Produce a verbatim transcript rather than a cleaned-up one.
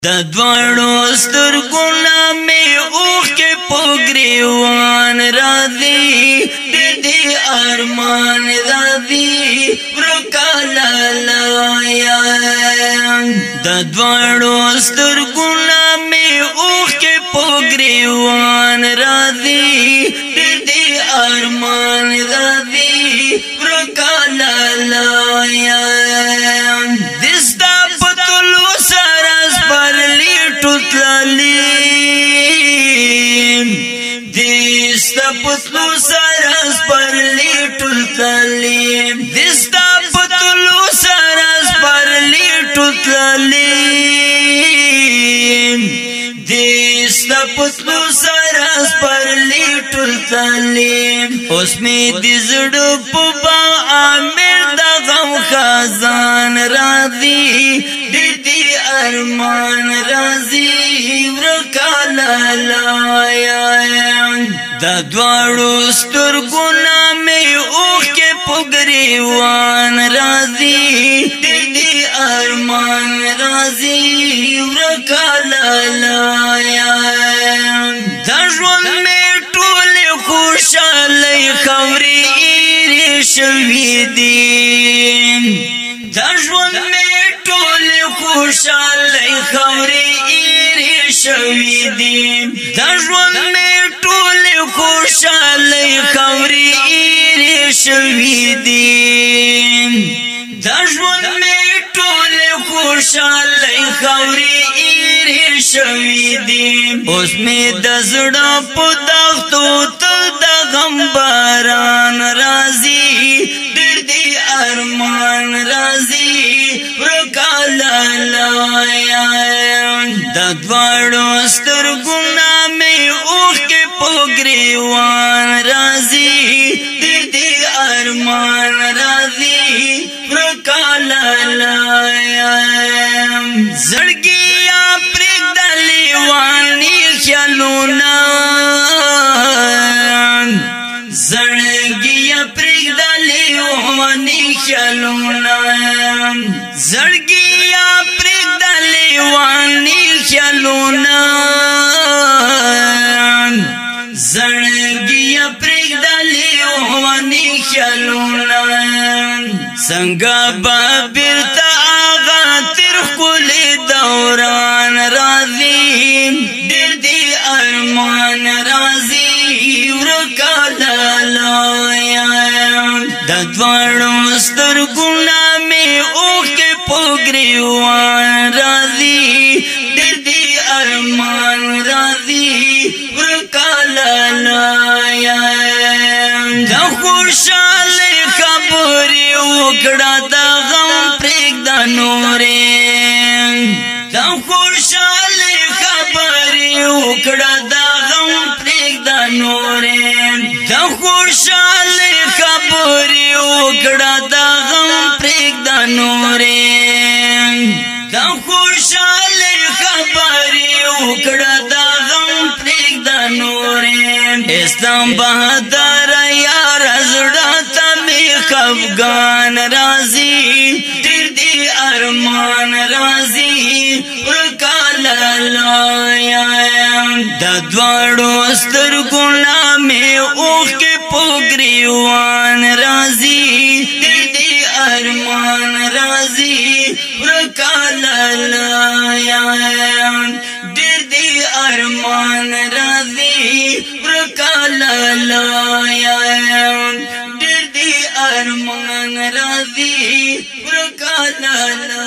د دوړو سترګونه مې اوښکې په ګریوان راځي ډېر دې ارمان راځي ورکه لالیه د دوړو سترګونه مې اوښکې په ګریوان راځي ډېر دې ارمان راځي ورکه لالیه دستا پتلو سره سپرلی ټوتللی دستا پتلو سره سپرلی ټوتللی دستا پتلو سره سپرلی ټوتللی دستا پتلو سره سپرلی ټوتللی اوس می د زړه په با امیر د غم خزان راځي ډېر دې ارمان راځي ورکه لالیه د دواړو سترګونه مې اوښکې په ګریوان راځي ډېر دې ارمان راځي ورکه لالیه د ژوند مې ټولې خوشالۍ خورې ایرې شوي دي د ژوند مې ټولې خوشالۍ خورې ایرې شوي دي د ژوند مې ټولې خوشالۍ خورې ایرې شوي دي د ژوند مې ټولې خوشالۍ خورې ایرې شوي دي اوس مې د زړه په دښتو تل د غم باران راځي ډېر دې ارمان راځي ورکه لالیه د دواړو سترګونه مې اوښکې په ګریوان راځي ډېر دې ارمان راځي ورکه لالیه زړګیا پرېږده لیواني خیالونه زړګیا پرېږده لیواني خیالونه زړګیا پرېږده لیواني خیالونه زړګیا پرېږده لیواني خیالونه څنګه به بیرته هغه تېر ښکلی دوران راځي ډېر دې ارمان راځي ورکه لالیه د دواړو سترګونه مې اوښکې په ګریوان راځي ډېر دې ارمان راځي ورکه لالیه د خوشالۍ خبرې وکړه د غم پرېږده نورې د خوشالۍ خبرې وکړه د غم پرېږده نورې د خوشالۍ خبرې وکړه د غم پرېږده نورې د خوشالۍ خبرې وکړه د غم پرېږده نورې اسلام بهادر یار زړه ته مې خفګان راځي ډېر دې ارمان راځي ورکه لالیه د دواړو سترګونه مې اوښکې په ګریوان راځي ډېر دې ارمان راځي ورکه لالیه ډېر دې ارمان راځي ورکه لالیه ډېر دې ارمان راځي ورکه لالیه